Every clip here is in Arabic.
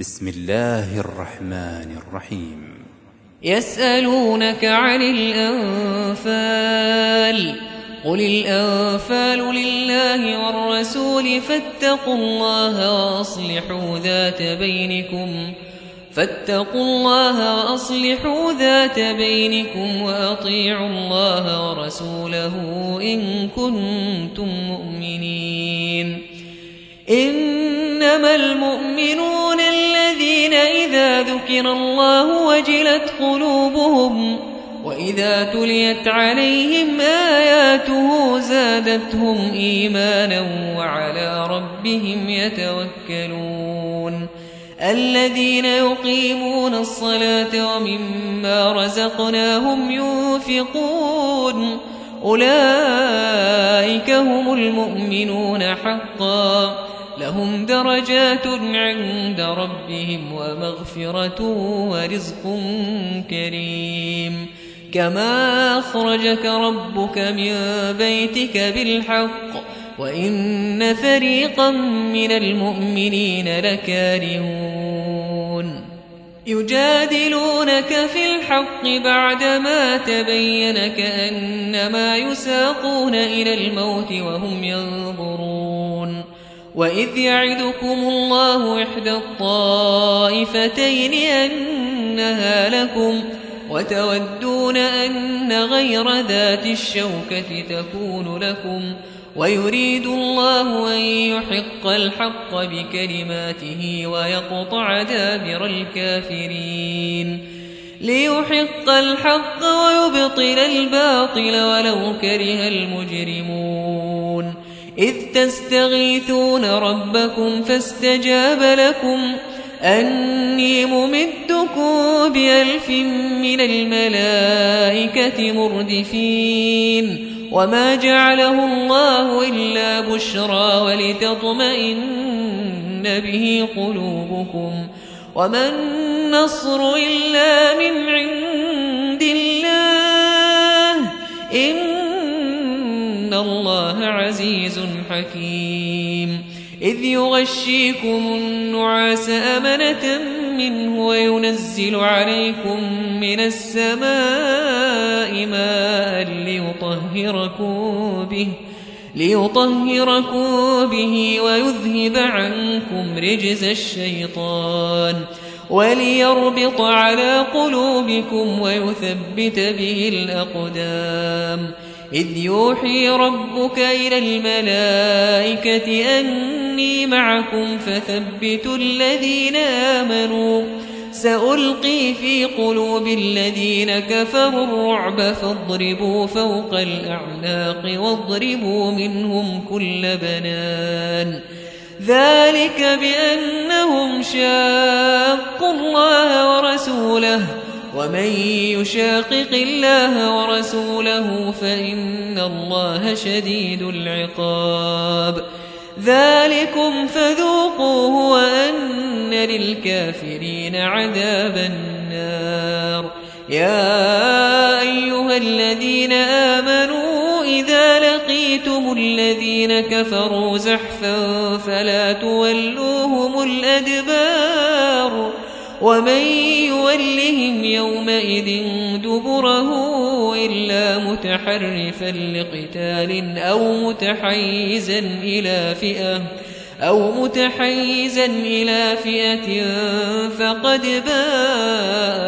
بسم الله الرحمن الرحيم. يسألونك عن الأنفال، قل الأنفال لله والرسول فاتقوا الله وأصلحوا ذات بينكم وأطيعوا الله ورسوله إن كنتم مؤمنين. إنما المؤمنون الذين إذا ذكر الله وجلت قلوبهم وإذا تليت عليهم آياته زادتهم إيمانا وعلى ربهم يتوكلون. الذين يقيمون الصلاة ومما رزقناهم ينفقون أولئك هم المؤمنون حقا، لهم درجات عند ربهم ومغفرة ورزق كريم. كما أخرجك ربك من بيتك بالحق وإن فريقا من المؤمنين لكارهون. يجادلونك في الحق بعدما تبين كأنما يساقون إلى الموت وهم ينظرون. وإذ يعدكم الله إحدى الطائفتين أنها لكم وتودون أن غير ذات الشوكة تكون لكم، ويريد الله أن يحق الحق بكلماته ويقطع دابر الكافرين، ليحق الحق ويبطل الباطل ولو كره المجرمون. إذ تستغيثون ربكم فاستجاب لكم أني ممدكم ب1000 من الملائكة مردفين، وما جعله الله إلا بشرى ولتطمئن به قلوبكم، وما النصر إلا من عند الله، إن الله عزيز حكيم. إذ يغشيكم النعاس أمنة منه وينزل عليكم من السماء ماء ليطهركم به ويذهب عنكم رجز الشيطان وليربط على قلوبكم ويثبت به الأقدام. إذ يوحي ربك إلى الملائكة أني معكم فثبتوا الذين آمنوا، سألقي في قلوب الذين كفروا الرعب فاضربوا فوق الأعناق واضربوا منهم كل بنان. ذلك بأنهم شاقوا الله ورسوله، ومن يشاقق الله ورسوله فإن الله شديد العقاب. ذلكم فذوقوه وأن للكافرين عذاب النار. يا أيها الذين آمنوا إذا لقيتم الذين كفروا زحفا فلا تولوهم الأدبار، ومن يولهم يومئذ دبره إلا متحرفا لقتال أو متحيزا إلى فئة فقد باء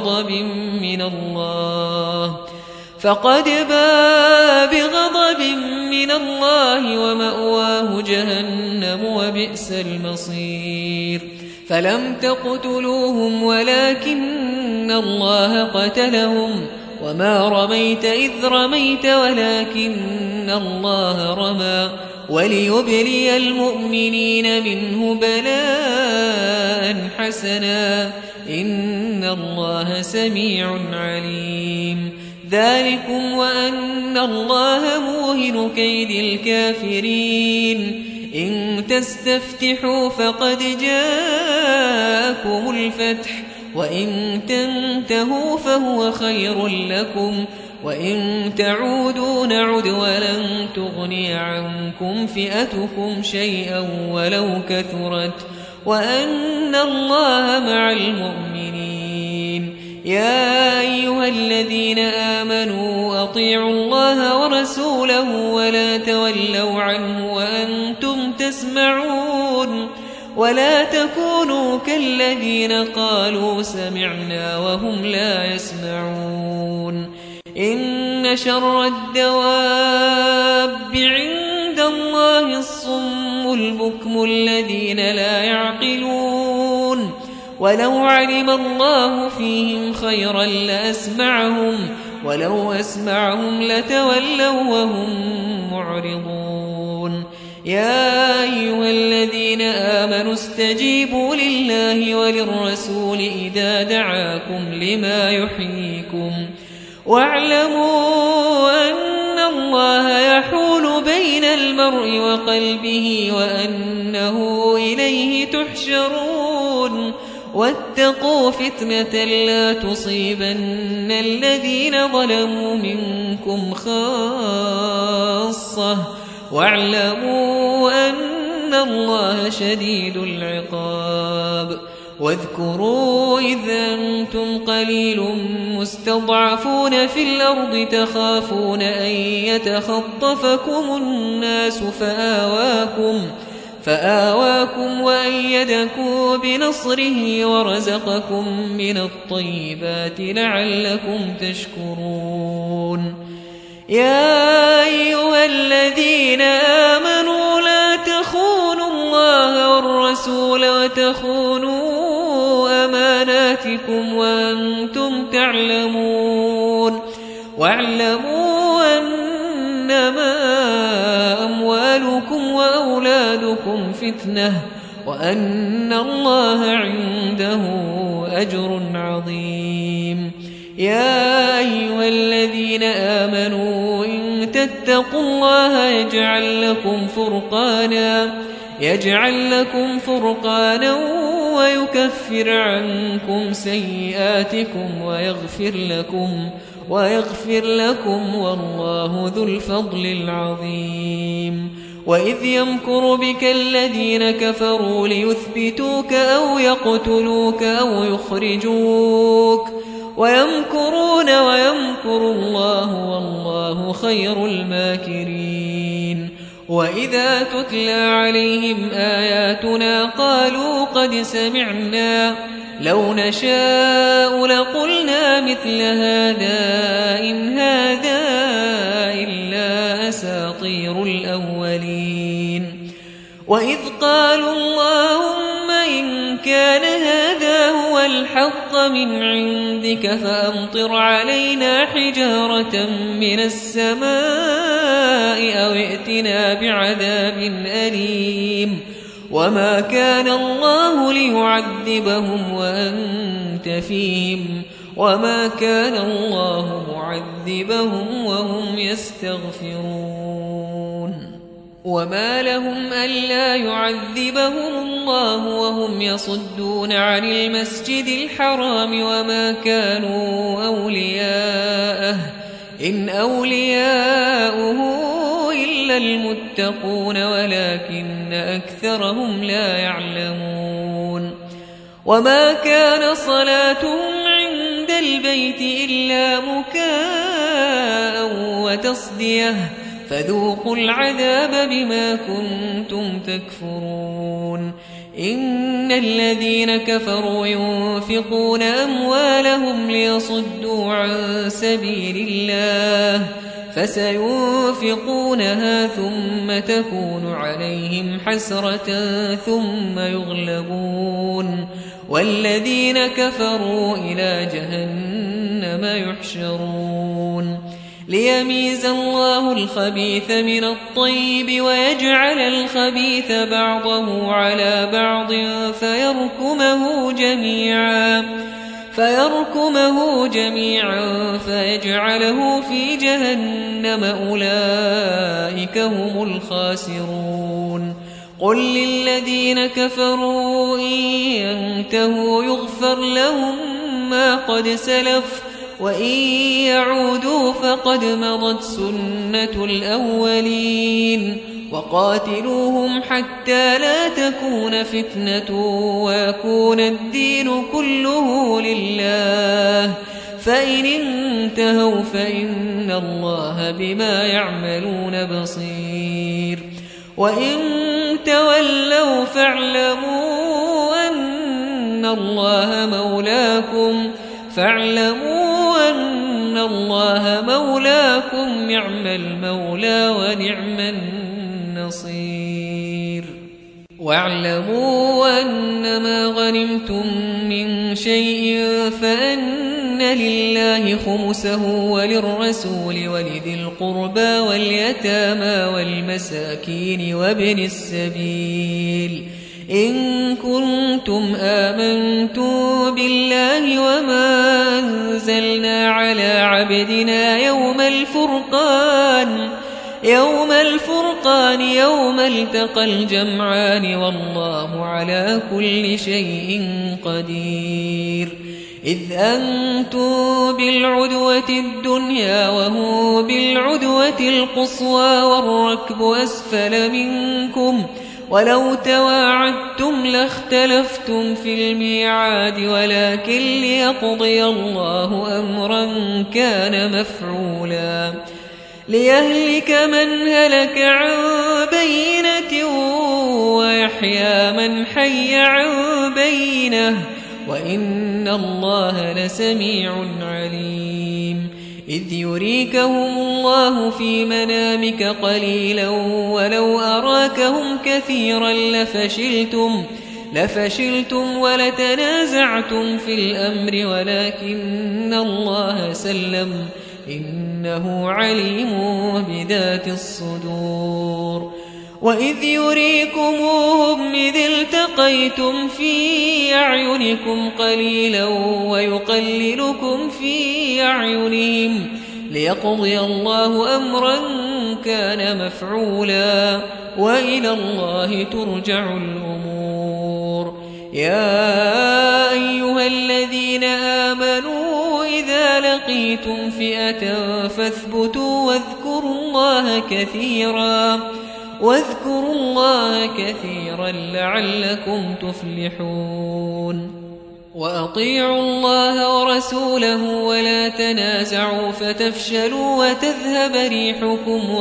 بغضب من الله ومأواه جهنم وبئس المصير. فلم تقتلوهم ولكن الله قتلهم، وما رميت إذ رميت ولكن الله رمى، وليبلي المؤمنين منه بلاء حسنا، إن الله سميع عليم. ذلكم وأن الله موهن كيد الكافرين. إن تستفتحوا فقد جاءكم الفتح، وإن تنتهوا فهو خير لكم، وإن تعودوا نعد ولن تغني عنكم فئتكم شيئا ولو كثرت، وأن الله مع المؤمنين. يا أيها الذين آمنوا أطيعوا الله ورسوله ولا تولوا عنه وأنتم تسمعون ولا تكونوا كالذين قالوا سمعنا وهم لا يسمعون. إن شر الدواب عند الله الصم البكم الذين لا يعقلون. ولو علم الله فيهم خيرا لأسمعهم ولو أسمعهم لتولوا وهم معرضون. يا أيها الذين آمنوا استجيبوا لله وللرسول إذا دعاكم لما يحييكم واعلموا أن الله يحول بين المرء وقلبه وأنه إليه تحشرون. واتقوا فتنة لا تصيبن الذين ظلموا منكم خاصة واعلموا أن الله شديد العقاب. واذكروا إذ أنتم قليل مستضعفون في الأرض تخافون أن يتخطفكم الناس فآواكم وأيدكم بنصره ورزقكم من الطيبات لعلكم تشكرون. يا أيها الذين آمنوا لا تخونوا الله والرسول وتخونوا أماناتكم وأنتم تعلمون. واعلموا أنما أموالكم وأولادكم فتنة وأن الله عنده أجر عظيم. يا أيها الذين آمنوا إن تتقوا الله يجعل لكم فرقانا ويكفر عنكم سيئاتكم ويغفر لكم والله ذو الفضل العظيم. وإذ يمكر بك الذين كفروا ليثبتوك أو يقتلوك أو يخرجوك ويمكرون ويمكر الله والله خير الماكرين. وإذا تتلى عليهم آياتنا قالوا قد سمعنا لو نشاء لقلنا مثل هذا إن هذا إلا أساطير الأولين. وإذ قالوا اللهم إن كان هذا هو الحق من عندك فأمطر علينا حجارة من السماء أو ائتنا بعذاب أليم. وما كان الله ليعذبهم وأنت فيهم وما كان الله معذبهم وهم يستغفرون. وما لهم ألا يعذبهم الله وهم يصدون عن المسجد الحرام وما كانوا أولياءه إن أولياؤه إلا المتقون ولكن أكثرهم لا يعلمون. وما كان صلاتهم عند البيت إلا مكاء وتصدية فذوقوا العذاب بما كنتم تكفرون. إن الذين كفروا ينفقون أموالهم ليصدوا عن سبيل الله فسينفقونها ثم تكون عليهم حسرة ثم يغلبون والذين كفروا إلى جهنم يحشرون. ليميز الله الخبيث من الطيب ويجعل الخبيث بعضه على بعض فيركمه جميعا فيجعله في جهنم أولئك هم الخاسرون. قل للذين كفروا إن ينتهوا يغفر لهم ما قد سلف وإن يعودوا فقد مضت سنة الأولين وقاتلوهم حتى لا تكون فتنة ويكون الدين كله لله فإن انتهوا فإن الله بما يعملون بصير وإن تولوا فاعلموا أن الله مولاكم نعم المولى ونعم النصير واعلموا أنما غنمتم من شيء فأن لله خمسه وللرسول ولذي القربى واليتامى والمساكين وابن السبيل إن كنتم آمنتم بالله وما أنزلنا على عبدنا يوم الفرقان يوم التقى الجمعان والله على كل شيء قدير إذ أنتم بالعدوة الدنيا وهو بالعدوة القصوى والركب أسفل منكم ولو تواعدتم لاختلفتم في الميعاد ولكن ليقضي الله أمرا كان مفعولا ليهلك من هلك عن بينة ويحيى من حي عن بينة وإن الله لسميع عليم إذ يريكهم الله في منامك قليلا ولو أراكهم كثيرا لفشلتم ولتنازعتم في الأمر ولكن الله سلم إنه عليم بذات الصدور وإذ يريكموهم إذ التقيتم في أعينكم قليلا ويقللكم في أعينهم ليقضي الله أمرا كان مفعولا وإلى الله ترجع الأمور يا أيها الذين آمنوا إذا لقيتم فئة فاثبتوا واذكروا الله كثيرا لعلكم تفلحون وأطيعوا الله ورسوله ولا تنازعوا فتفشلوا وتذهب ريحكم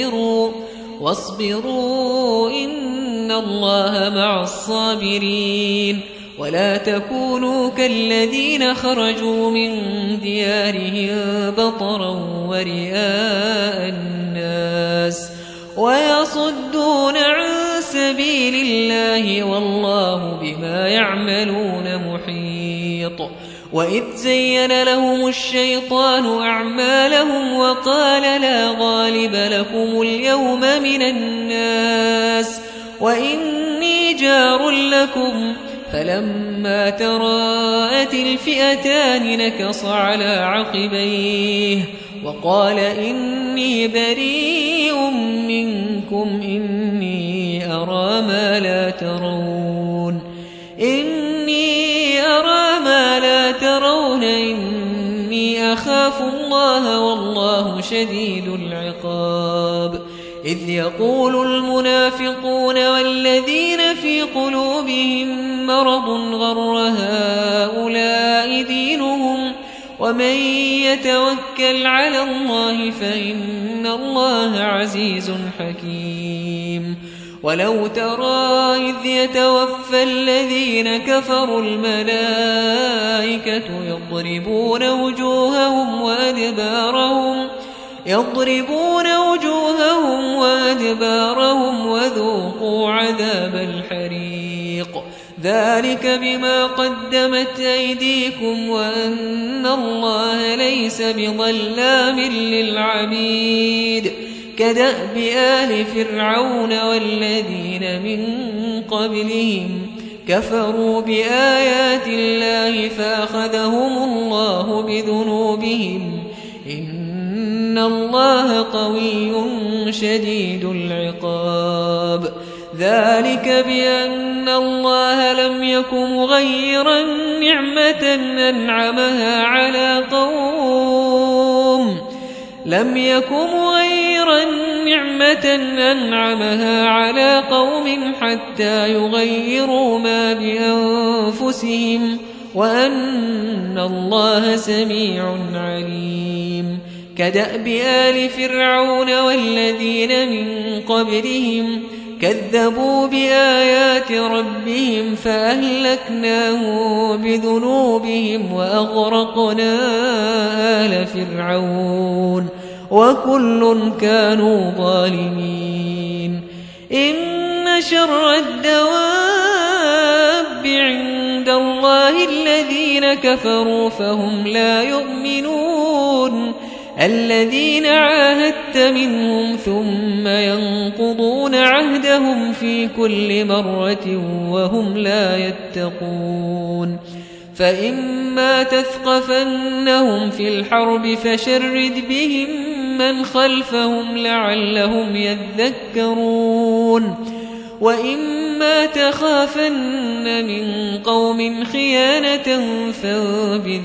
واصبروا إن الله مع الصابرين ولا تكونوا كالذين خرجوا من ديارهم بطرا ورئاء الناس ويصدون عن سبيل الله والله بما يعملون محيط وإذ زين لهم الشيطان أعمالهم وقال لا غالب لكم اليوم من الناس وإني جار لكم فلما تراءت الفئتان نكص على عقبيه وقال إني بريء منكم إني أرى ما لا ترون إني أخاف الله والله شديد العقاب إذ يقول المنافقون والذين في قلوبهم مرض غر هؤلاء دينهم ومن يتوكل على الله فإن الله عزيز حكيم ولو ترى إذ يتوفى الذين كفروا الملائكة يضربون وجوههم وأدبارهم وذوقوا عذاب الحريق ذلك بما قدمت أيديكم وأن الله ليس بظلام للعبيد كدأب آل فرعون والذين من قبلهم كفروا بآيات الله فأخذهم الله بذنوبهم إن الله قوي شديد العقاب ذلك بأن الله لم يك مغيرا نعمة أنعمها على قوم نعمة أنعمها على قوم حتى يغيروا ما بأنفسهم وأن الله سميع عليم. كدأب آل فرعون والذين من قبلهم كذبوا بآيات ربهم فأهلكناهم بذنوبهم وأغرقنا آل فرعون وكل كانوا ظالمين. إن شر الدواب عند الله الذين كفروا فهم لا يؤمنون. الذين عاهدت منهم ثم ينقضون عهدهم في كل مرة وهم لا يتقون. فإما تثقفنهم في الحرب فشرد بهم من خلفهم لعلهم يذكرون. وإما تخافن من قوم خيانة فانبذ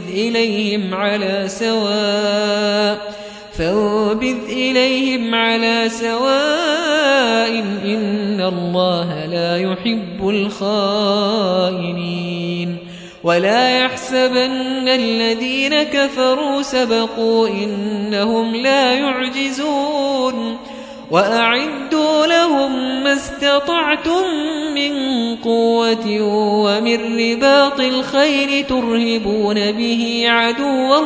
إليهم على سواء إن الله لا يحب الخائنين. ولا يحسبن الذين كفروا سبقوا إنهم لا يعجزون. وأعدوا لهم ما استطعتم من قوة ومن رباط الخيل ترهبون به عدو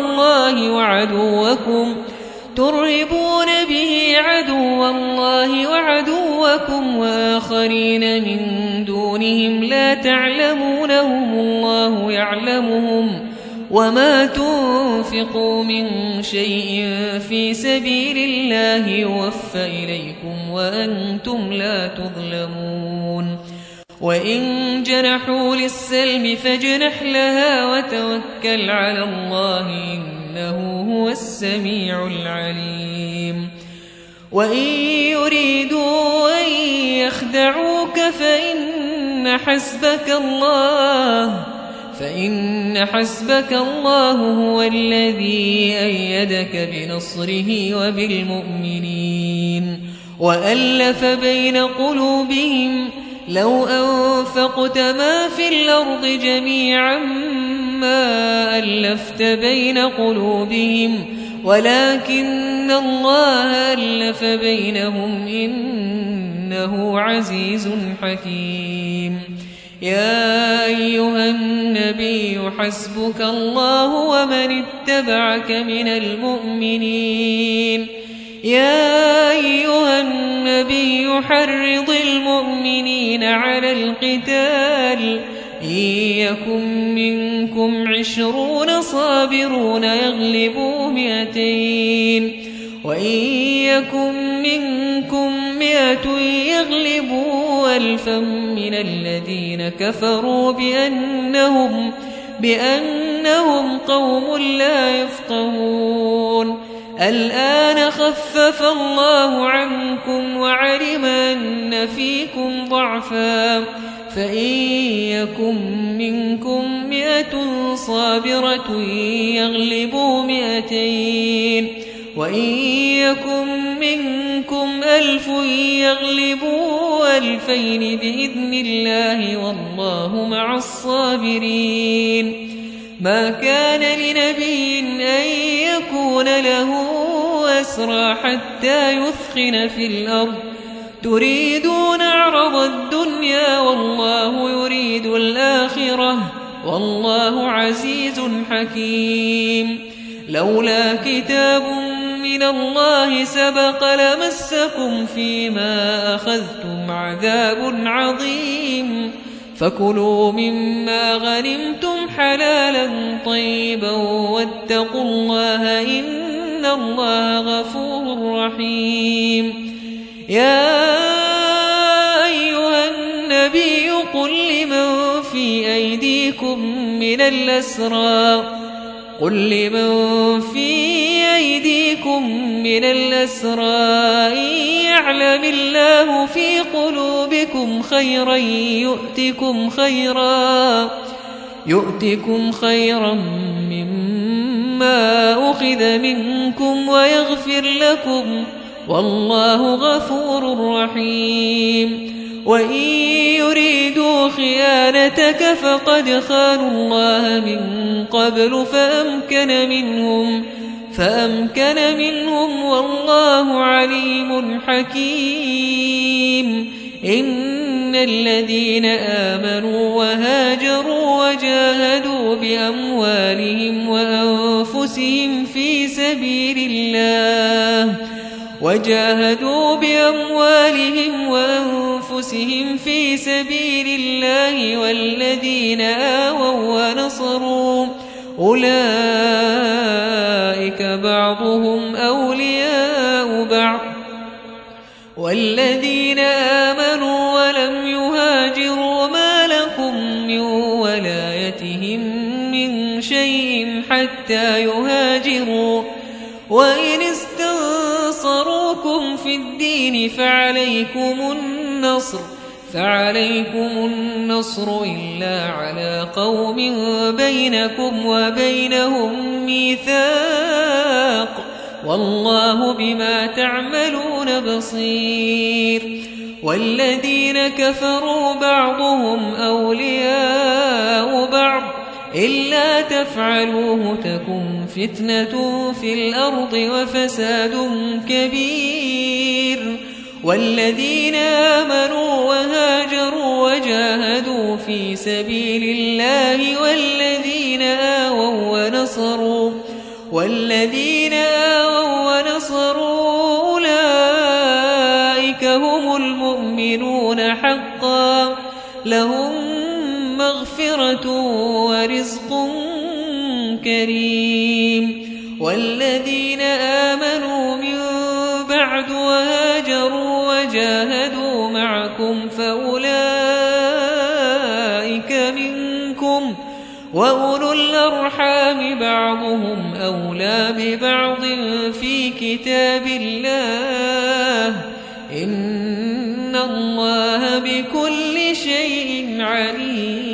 الله وعدوكم وآخرين من دونهم لا تعلمونهم الله يعلمهم. وما تنفقوا من شيء في سبيل الله يوفى إليكم وأنتم لا تظلمون. وإن جنحوا للسلم فاجنح لها وتوكل على الله إنه هو السميع العليم. وإن يريدوا أن يخدعوك فإن حسبك الله هو الذي أيدك بنصره وبالمؤمنين. وألف بين قلوبهم لو أنفقت ما في الأرض جميعا ما ألفت بين قلوبهم ولكن الله ألف بينهم إنه عزيز حكيم. يا أيها النبي حسبك الله ومن اتبعك من المؤمنين. يا أيها النبي حرض المؤمنين على القتال إن يكن منكم 20 صابرون يغلبوا 200 وإن يكن منكم 100 يغلبوا 1000 من الذين كفروا بأنهم قوم لا يفقهون. الآن خفف الله عنكم وعلم أن فيكم ضعفا فإن يكن منكم 100 صابرة يغلبوا 200 وإن يكن منكم 1000 يغلبوا 2000 بإذن الله والله مع الصابرين. ما كان لنبي أن يكون له أسرى حتى يثخن في الأرض تريدون عرض الدنيا والله يريد الآخرة والله عزيز حكيم. لولا كتاب من الله سبق لمسكم فيما أخذتم عذاب عظيم. فكلوا مما غنمتم حلالا طيبا واتقوا الله إن الله غفور رحيم. يا أيها النبي قل لمن في أيديكم من الأسرى إن يعلم الله في قلوبكم خيرا يؤتكم خيرا مما أخذ منكم ويغفر لكم والله غفور رحيم وإن يريدوا خيانتك فقد خانوا الله من قبل فأمكن منهم والله عليم حكيم إن الذين آمنوا وهاجروا وجاهدوا بأموالهم وأنفسهم في سبيل الله والذين آووا ونصروا أولئك بعضهم أولياء بعض والذين آمنوا ولم يهاجروا ما لكم من ولايتهم من شيء حتى يهاجروا وإن استنصروكم في الدين فعليكم النصر إلا على قوم بينكم وبينهم ميثاق والله بما تعملون بصير والذين كفروا بعضهم أولياء بعض إلا تفعلوه تكن فتنة في الأرض وفساد كبير والذين آمنوا وهاجروا وجاهدوا في سبيل الله والذين آووا ونصروا أولئك هم المؤمنون حقا لهم مغفرة ورزق كريم والذين آمنوا من بعد وهاجروا وجاهدوا معكم فأولئك منكم وأولو الأرحام بعضهم أولى ببعض في كتاب الله إن الله بكل شيء عليم